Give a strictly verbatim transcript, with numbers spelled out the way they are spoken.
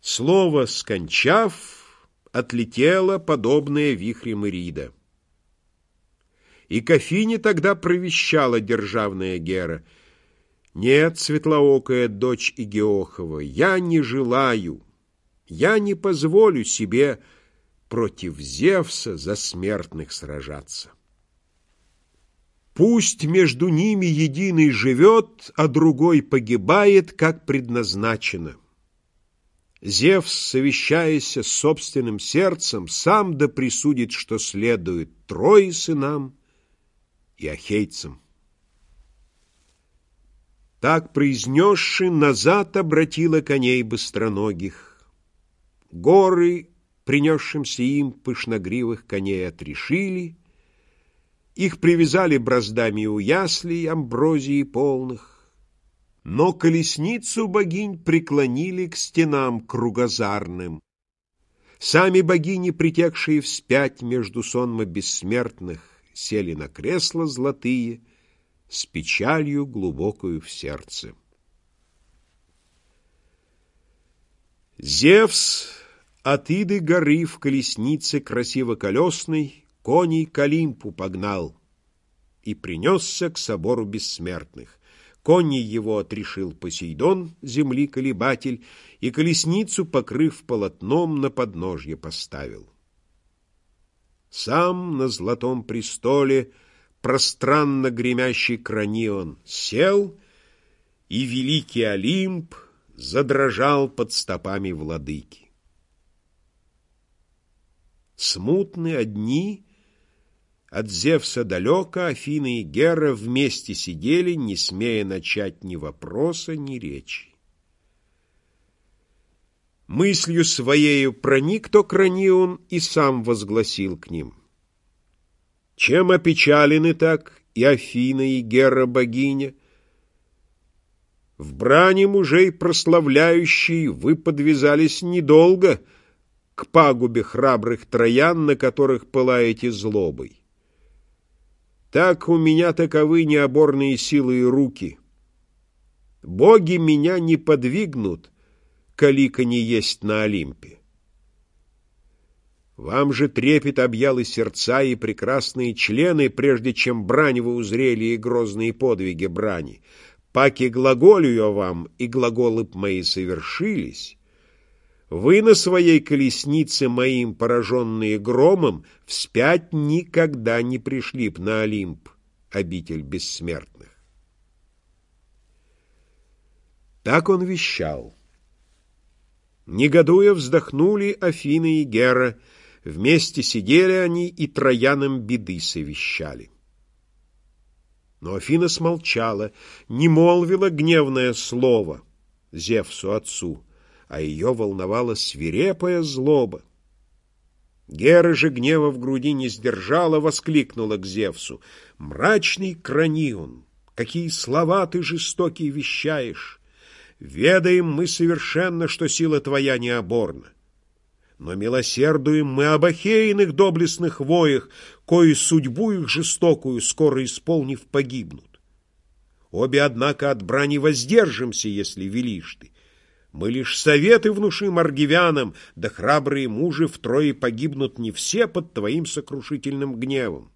Слово скончав, отлетело, подобное вихрем Ирида. И к Афине тогда провещала державная Гера: «Нет, светлоокая дочь Игеохова, я не желаю, я не позволю себе против Зевса за смертных сражаться. Пусть между ними единый живет, а другой погибает, как предназначено. Зевс, совещаясь с собственным сердцем, сам да присудит, что следует Трои сынам и ахейцам». Так произнесши, назад обратила коней быстроногих. Горы, принесшимся им пышногривых коней, отрешили, их привязали браздами у яслей амброзии полных, но колесницу богинь преклонили к стенам кругозарным. Сами богини, притекшие вспять между сонма бессмертных, сели на кресла золотые с печалью глубокою в сердце. Зевс от Иды горы в колеснице красиво-колесной коней к Олимпу погнал и принесся к собору бессмертных. Коней его отрешил Посейдон, земли колебатель, и колесницу, покрыв полотном, на подножье поставил. Сам на золотом престоле пространно гремящий Кранион сел, и великий Олимп задрожал под стопами владыки. Смутны одни, от Зевса далеко, Афина и Гера вместе сидели, не смея начать ни вопроса, ни речи. Мыслью своею проник то Кранион и сам возгласил к ним: «Чем опечалены так и Афина, и Гера богиня? В брани мужей прославляющей вы подвязались недолго к пагубе храбрых троян, на которых пылаете злобой. Так у меня таковы необорные силы и руки. Боги меня не подвигнут, колика не есть на Олимпе. Вам же трепет объял и сердца, и прекрасные члены, прежде чем брань вы узрели и грозные подвиги брани. Паки глаголю я вам, и глаголы б мои совершились. Вы на своей колеснице моим, пораженные громом, вспять никогда не пришли б на Олимп, обитель бессмертных». Так он вещал. Негодуя вздохнули Афина и Гера, вместе сидели они и троянам беды совещали. Но Афина смолчала, не молвила гневное слово Зевсу отцу, а ее волновала свирепая злоба. Гера же гнева в груди не сдержала, воскликнула к Зевсу: «Мрачный Кранион, какие слова ты жестокие вещаешь! Ведаем мы совершенно, что сила твоя необорна. Но милосердуем мы об ахейных доблестных воях, кои судьбу их жестокую, скоро исполнив, погибнут. Обе, однако, от брани воздержимся, если велишь ты. Мы лишь советы внушим аргивянам, да храбрые мужи втрое погибнут не все под твоим сокрушительным гневом.